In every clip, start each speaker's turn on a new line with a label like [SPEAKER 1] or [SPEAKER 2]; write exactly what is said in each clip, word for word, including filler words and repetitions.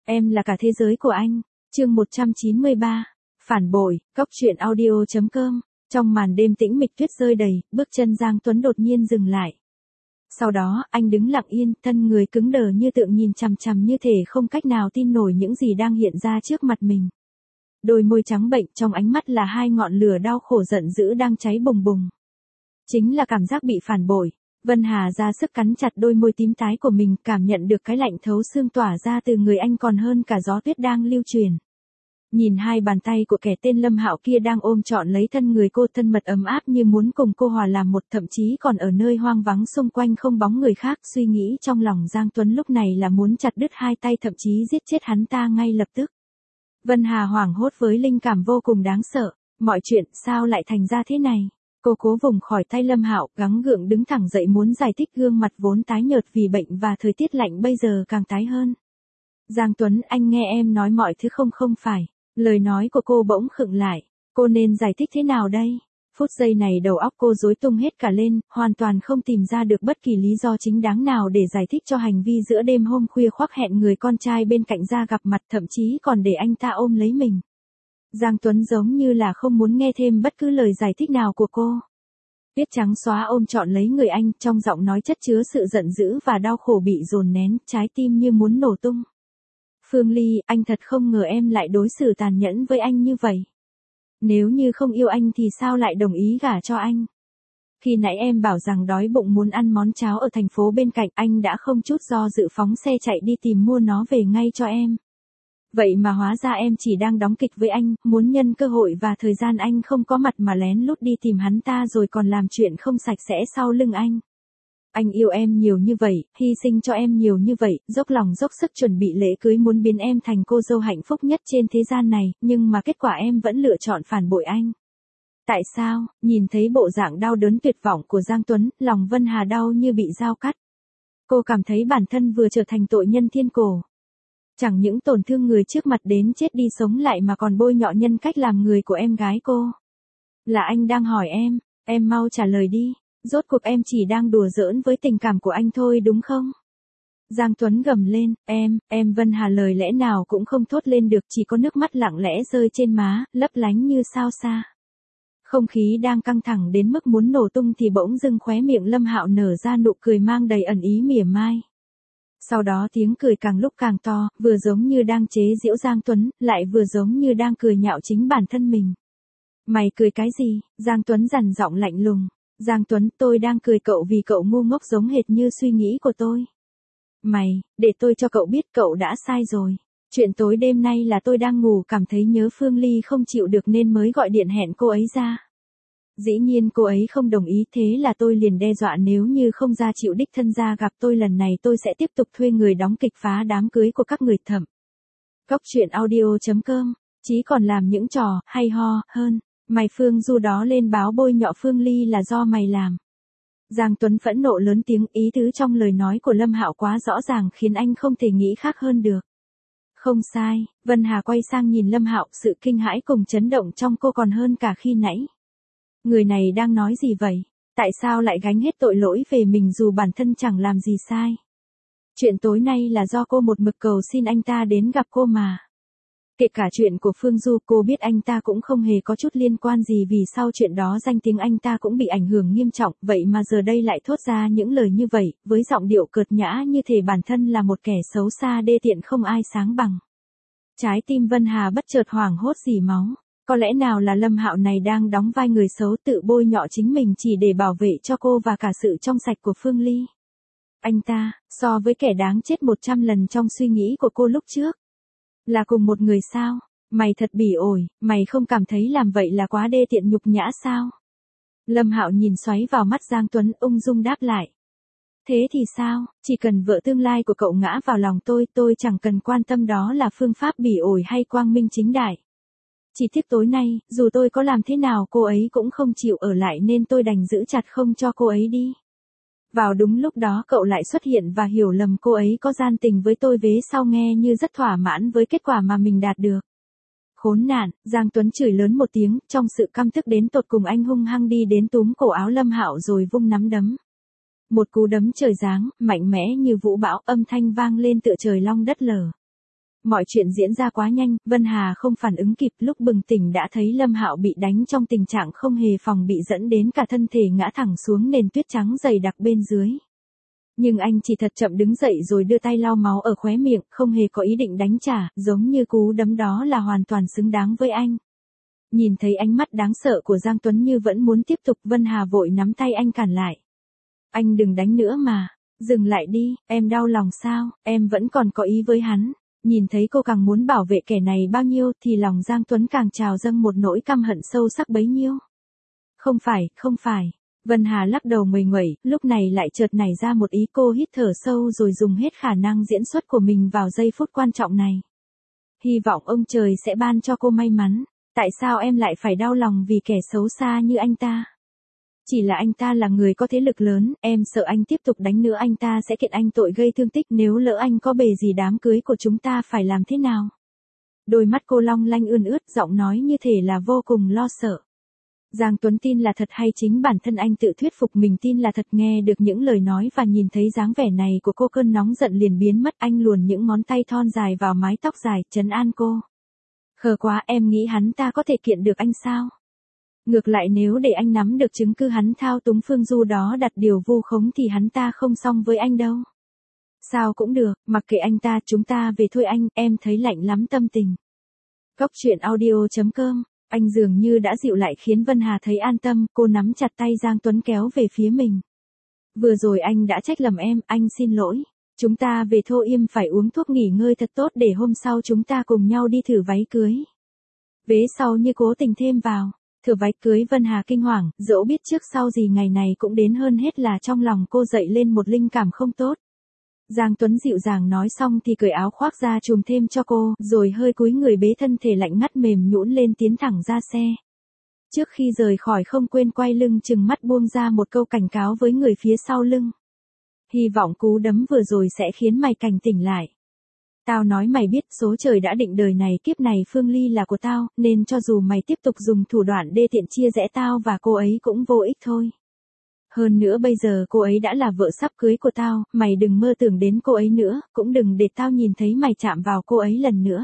[SPEAKER 1] Em là cả thế giới của anh. Chương một trăm chín mươi ba. Phản bội, cóc truyện audio chấm com. Trong màn đêm tĩnh mịch tuyết rơi đầy, bước chân Giang Tuấn đột nhiên dừng lại. Sau đó, anh đứng lặng yên, thân người cứng đờ như tượng nhìn chằm chằm như thể không cách nào tin nổi những gì đang hiện ra trước mặt mình. Đôi môi trắng bệnh, trong ánh mắt là hai ngọn lửa đau khổ giận dữ đang cháy bùng bùng. Chính là cảm giác bị phản bội. Vân Hà ra sức cắn chặt đôi môi tím tái của mình, cảm nhận được cái lạnh thấu xương tỏa ra từ người anh còn hơn cả gió tuyết đang lưu truyền. Nhìn hai bàn tay của kẻ tên Lâm Hạo kia đang ôm trọn lấy thân người cô, thân mật ấm áp như muốn cùng cô hòa làm một, thậm chí còn ở nơi hoang vắng xung quanh không bóng người khác, suy nghĩ trong lòng Giang Tuấn lúc này là muốn chặt đứt hai tay, thậm chí giết chết hắn ta ngay lập tức. Vân Hà hoảng hốt với linh cảm vô cùng đáng sợ, mọi chuyện sao lại thành ra thế này? Cô cố vùng khỏi tay Lâm Hạo, gắng gượng đứng thẳng dậy muốn giải thích, gương mặt vốn tái nhợt vì bệnh và thời tiết lạnh bây giờ càng tái hơn. Giang Tuấn, anh nghe em nói mọi thứ không không phải. Lời nói của cô bỗng khựng lại. Cô nên giải thích thế nào đây? Phút giây này đầu óc cô rối tung hết cả lên, hoàn toàn không tìm ra được bất kỳ lý do chính đáng nào để giải thích cho hành vi giữa đêm hôm khuya khoác hẹn người con trai bên cạnh ra gặp mặt, thậm chí còn để anh ta ôm lấy mình. Giang Tuấn giống như là không muốn nghe thêm bất cứ lời giải thích nào của cô. Tuyết trắng xóa ôm trọn lấy người anh, trong giọng nói chất chứa sự giận dữ và đau khổ bị dồn nén, trái tim như muốn nổ tung. Phương Ly, anh thật không ngờ em lại đối xử tàn nhẫn với anh như vậy. Nếu như không yêu anh thì sao lại đồng ý gả cho anh? Khi nãy em bảo rằng đói bụng muốn ăn món cháo ở thành phố bên cạnh, anh đã không chút do dự phóng xe chạy đi tìm mua nó về ngay cho em. Vậy mà hóa ra em chỉ đang đóng kịch với anh, muốn nhân cơ hội và thời gian anh không có mặt mà lén lút đi tìm hắn ta rồi còn làm chuyện không sạch sẽ sau lưng anh. Anh yêu em nhiều như vậy, hy sinh cho em nhiều như vậy, dốc lòng dốc sức chuẩn bị lễ cưới, muốn biến em thành cô dâu hạnh phúc nhất trên thế gian này, nhưng mà kết quả em vẫn lựa chọn phản bội anh. Tại sao? Nhìn thấy bộ dạng đau đớn tuyệt vọng của Giang Tuấn, lòng Vân Hà đau như bị dao cắt. Cô cảm thấy bản thân vừa trở thành tội nhân thiên cổ. Chẳng những tổn thương người trước mặt đến chết đi sống lại mà còn bôi nhọ nhân cách làm người của em gái cô. Là anh đang hỏi em, em mau trả lời đi. Rốt cuộc em chỉ đang đùa giỡn với tình cảm của anh thôi đúng không? Giang Tuấn gầm lên, em, em Vân Hà lời lẽ nào cũng không thốt lên được, chỉ có nước mắt lặng lẽ rơi trên má, lấp lánh như sao xa. Không khí đang căng thẳng đến mức muốn nổ tung thì bỗng dưng khóe miệng Lâm Hạo nở ra nụ cười mang đầy ẩn ý mỉa mai. Sau đó tiếng cười càng lúc càng to, vừa giống như đang chế giễu Giang Tuấn, lại vừa giống như đang cười nhạo chính bản thân mình. Mày cười cái gì? Giang Tuấn dằn giọng lạnh lùng. Giang Tuấn, tôi đang cười cậu vì cậu ngu ngốc giống hệt như suy nghĩ của tôi. Mày, để tôi cho cậu biết cậu đã sai rồi. Chuyện tối đêm nay là tôi đang ngủ cảm thấy nhớ Phương Ly không chịu được nên mới gọi điện hẹn cô ấy ra. Dĩ nhiên cô ấy không đồng ý, thế là tôi liền đe dọa nếu như không ra chịu đích thân ra gặp tôi lần này tôi sẽ tiếp tục thuê người đóng kịch phá đám cưới của các người thẩm. Cóc truyện audio chấm com, chí còn làm những trò hay ho hơn. Mày Phương Du đó lên báo bôi nhọ Phương Ly là do mày làm. Giang Tuấn phẫn nộ lớn tiếng, ý tứ trong lời nói của Lâm Hạo quá rõ ràng khiến anh không thể nghĩ khác hơn được. Không sai, Vân Hà quay sang nhìn Lâm Hạo, sự kinh hãi cùng chấn động trong cô còn hơn cả khi nãy. Người này đang nói gì vậy? Tại sao lại gánh hết tội lỗi về mình dù bản thân chẳng làm gì sai? Chuyện tối nay là do cô một mực cầu xin anh ta đến gặp cô mà. Kể cả chuyện của Phương Du, cô biết anh ta cũng không hề có chút liên quan gì vì sau chuyện đó danh tiếng anh ta cũng bị ảnh hưởng nghiêm trọng, vậy mà giờ đây lại thốt ra những lời như vậy, với giọng điệu cợt nhã như thể bản thân là một kẻ xấu xa đê tiện không ai sáng bằng. Trái tim Vân Hà bất chợt hoảng hốt rỉ máu, có lẽ nào là Lâm Hạo này đang đóng vai người xấu tự bôi nhọ chính mình chỉ để bảo vệ cho cô và cả sự trong sạch của Phương Ly. Anh ta, so với kẻ đáng chết một trăm lần trong suy nghĩ của cô lúc trước. Là cùng một người sao? Mày thật bỉ ổi, mày không cảm thấy làm vậy là quá đê tiện nhục nhã sao? Lâm Hạo nhìn xoáy vào mắt Giang Tuấn ung dung đáp lại. Thế thì sao, chỉ cần vợ tương lai của cậu ngã vào lòng tôi, tôi chẳng cần quan tâm đó là phương pháp bỉ ổi hay quang minh chính đại. Chỉ tiếc tối nay, dù tôi có làm thế nào cô ấy cũng không chịu ở lại nên tôi đành giữ chặt không cho cô ấy đi. Vào đúng lúc đó cậu lại xuất hiện và hiểu lầm cô ấy có gian tình với tôi, vế sau nghe như rất thỏa mãn với kết quả mà mình đạt được. Khốn nạn, Giang Tuấn chửi lớn một tiếng, trong sự căm tức đến tột cùng anh hung hăng đi đến túm cổ áo Lâm Hạo rồi vung nắm đấm. Một cú đấm trời giáng, mạnh mẽ như vũ bão, âm thanh vang lên tựa trời long đất lở. Mọi chuyện diễn ra quá nhanh, Vân Hà không phản ứng kịp, lúc bừng tỉnh đã thấy Lâm Hạo bị đánh trong tình trạng không hề phòng bị dẫn đến cả thân thể ngã thẳng xuống nền tuyết trắng dày đặc bên dưới. Nhưng anh chỉ thật chậm đứng dậy rồi đưa tay lau máu ở khóe miệng, không hề có ý định đánh trả, giống như cú đấm đó là hoàn toàn xứng đáng với anh. Nhìn thấy ánh mắt đáng sợ của Giang Tuấn Như vẫn muốn tiếp tục, Vân Hà vội nắm tay anh cản lại. Anh đừng đánh nữa mà, dừng lại đi, em đau lòng sao, em vẫn còn có ý với hắn. Nhìn thấy cô càng muốn bảo vệ kẻ này bao nhiêu thì lòng Giang Tuấn càng trào dâng một nỗi căm hận sâu sắc bấy nhiêu. Không phải, không phải. Vân Hà lắc đầu nguầy nguẩy, lúc này lại chợt nảy ra một ý, cô hít thở sâu rồi dùng hết khả năng diễn xuất của mình vào giây phút quan trọng này. Hy vọng ông trời sẽ ban cho cô may mắn. Tại sao em lại phải đau lòng vì kẻ xấu xa như anh ta? Chỉ là anh ta là người có thế lực lớn, em sợ anh tiếp tục đánh nữa anh ta sẽ kiện anh tội gây thương tích, nếu lỡ anh có bề gì đám cưới của chúng ta phải làm thế nào? Đôi mắt cô long lanh ươn ướt, giọng nói như thể là vô cùng lo sợ. Giang Tuấn tin là thật hay chính bản thân anh tự thuyết phục mình tin là thật? Nghe được những lời nói và nhìn thấy dáng vẻ này của cô, cơn nóng giận liền biến mất, anh luồn những ngón tay thon dài vào mái tóc dài, trấn an cô. Khờ quá, em nghĩ hắn ta có thể kiện được anh sao? Ngược lại nếu để anh nắm được chứng cứ hắn thao túng Phương Du đó đặt điều vu khống thì hắn ta không xong với anh đâu. Sao cũng được, mặc kệ anh ta, chúng ta về thôi anh, em thấy lạnh lắm tâm tình. Cốc truyện audio chấm com, anh dường như đã dịu lại khiến Vân Hà thấy an tâm, cô nắm chặt tay Giang Tuấn kéo về phía mình. Vừa rồi anh đã trách lầm em, anh xin lỗi. Chúng ta về thôi, im phải uống thuốc nghỉ ngơi thật tốt để hôm sau chúng ta cùng nhau đi thử váy cưới. Vế sau như cố tình thêm vào. Thử váy cưới, Vân Hà kinh hoàng, dẫu biết trước sau gì ngày này cũng đến, hơn hết là trong lòng cô dậy lên một linh cảm không tốt. Giang Tuấn dịu dàng nói xong thì cởi áo khoác ra trùm thêm cho cô, rồi hơi cúi người bế thân thể lạnh ngắt mềm nhũn lên tiến thẳng ra xe. Trước khi rời khỏi không quên quay lưng chừng mắt buông ra một câu cảnh cáo với người phía sau lưng. Hy vọng cú đấm vừa rồi sẽ khiến mày cảnh tỉnh lại. Tao nói mày biết, số trời đã định đời này kiếp này Phương Ly là của tao, nên cho dù mày tiếp tục dùng thủ đoạn đê tiện chia rẽ tao và cô ấy cũng vô ích thôi. Hơn nữa bây giờ cô ấy đã là vợ sắp cưới của tao, mày đừng mơ tưởng đến cô ấy nữa, cũng đừng để tao nhìn thấy mày chạm vào cô ấy lần nữa.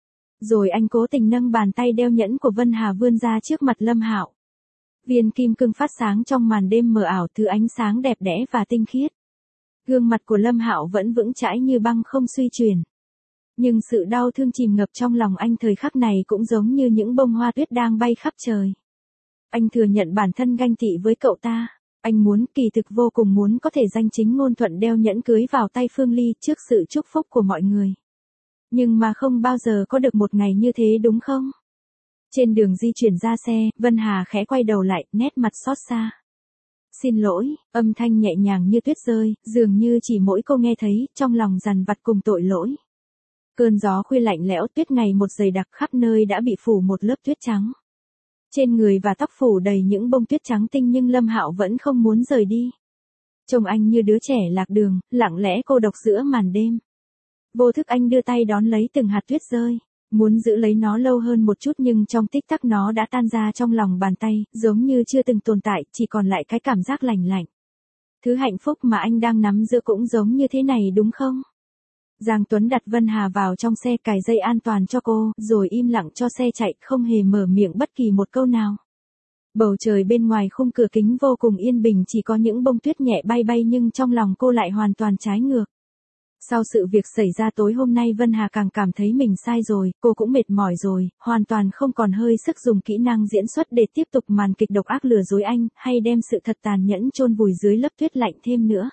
[SPEAKER 1] Rồi anh cố tình nâng bàn tay đeo nhẫn của Vân Hà vươn ra trước mặt Lâm Hạo. Viên kim cương phát sáng trong màn đêm mờ ảo, thứ ánh sáng đẹp đẽ và tinh khiết. Gương mặt của Lâm Hạo vẫn vững chãi như băng không suy chuyển. Nhưng sự đau thương chìm ngập trong lòng anh thời khắc này cũng giống như những bông hoa tuyết đang bay khắp trời. Anh thừa nhận bản thân ganh tị với cậu ta. Anh muốn, kỳ thực vô cùng muốn có thể danh chính ngôn thuận đeo nhẫn cưới vào tay Phương Ly trước sự chúc phúc của mọi người. Nhưng mà không bao giờ có được một ngày như thế đúng không? Trên đường di chuyển ra xe, Vân Hà khẽ quay đầu lại, nét mặt xót xa. Xin lỗi, âm thanh nhẹ nhàng như tuyết rơi, dường như chỉ mỗi cô nghe thấy, trong lòng dằn vặt cùng tội lỗi. Cơn gió khuya lạnh lẽo, tuyết ngày một dày đặc, khắp nơi đã bị phủ một lớp tuyết trắng. Trên người và tóc phủ đầy những bông tuyết trắng tinh, nhưng Lâm Hạo vẫn không muốn rời đi. Trông anh như đứa trẻ lạc đường, lặng lẽ cô độc giữa màn đêm. Vô thức anh đưa tay đón lấy từng hạt tuyết rơi, muốn giữ lấy nó lâu hơn một chút, nhưng trong tích tắc nó đã tan ra trong lòng bàn tay, giống như chưa từng tồn tại, chỉ còn lại cái cảm giác lành lạnh. Thứ hạnh phúc mà anh đang nắm giữ cũng giống như thế này đúng không? Giang Tuấn đặt Vân Hà vào trong xe, cài dây an toàn cho cô, rồi im lặng cho xe chạy, không hề mở miệng bất kỳ một câu nào. Bầu trời bên ngoài khung cửa kính vô cùng yên bình, chỉ có những bông tuyết nhẹ bay bay, nhưng trong lòng cô lại hoàn toàn trái ngược. Sau sự việc xảy ra tối hôm nay, Vân Hà càng cảm thấy mình sai rồi, cô cũng mệt mỏi rồi, hoàn toàn không còn hơi sức dùng kỹ năng diễn xuất để tiếp tục màn kịch độc ác lừa dối anh, hay đem sự thật tàn nhẫn chôn vùi dưới lớp tuyết lạnh thêm nữa.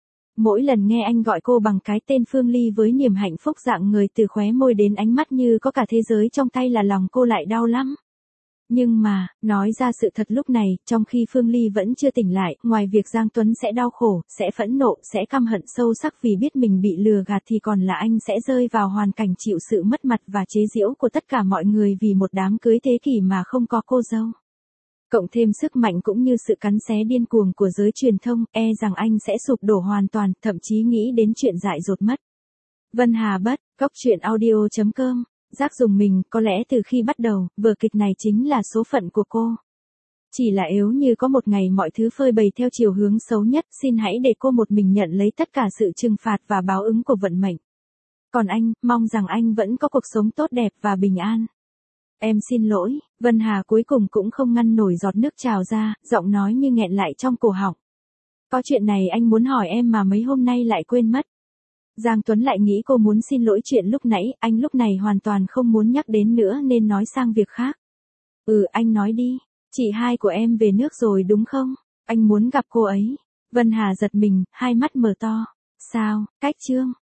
[SPEAKER 1] Mỗi lần nghe anh gọi cô bằng cái tên Phương Ly với niềm hạnh phúc dạng người từ khóe môi đến ánh mắt như có cả thế giới trong tay, là lòng cô lại đau lắm. Nhưng mà, nói ra sự thật lúc này, trong khi Phương Ly vẫn chưa tỉnh lại, ngoài việc Giang Tuấn sẽ đau khổ, sẽ phẫn nộ, sẽ căm hận sâu sắc vì biết mình bị lừa gạt, thì còn là anh sẽ rơi vào hoàn cảnh chịu sự mất mặt và chế giễu của tất cả mọi người vì một đám cưới thế kỷ mà không có cô dâu. Cộng thêm sức mạnh cũng như sự cắn xé điên cuồng của giới truyền thông, e rằng anh sẽ sụp đổ hoàn toàn, thậm chí nghĩ đến chuyện dại dột mất. Vân Hà bất, cốc truyện audio chấm com. Giác dùng mình, có lẽ từ khi bắt đầu, vở kịch này chính là số phận của cô. Chỉ là nếu như có một ngày mọi thứ phơi bày theo chiều hướng xấu nhất, xin hãy để cô một mình nhận lấy tất cả sự trừng phạt và báo ứng của vận mệnh. Còn anh, mong rằng anh vẫn có cuộc sống tốt đẹp và bình an. Em xin lỗi, Vân Hà cuối cùng cũng không ngăn nổi giọt nước trào ra, giọng nói như nghẹn lại trong cổ họng. Có chuyện này anh muốn hỏi em mà mấy hôm nay lại quên mất. Giang Tuấn lại nghĩ cô muốn xin lỗi chuyện lúc nãy, anh lúc này hoàn toàn không muốn nhắc đến nữa nên nói sang việc khác. Ừ, anh nói đi, chị hai của em về nước rồi đúng không? Anh muốn gặp cô ấy. Vân Hà giật mình, hai mắt mở to. Sao, cách Trương?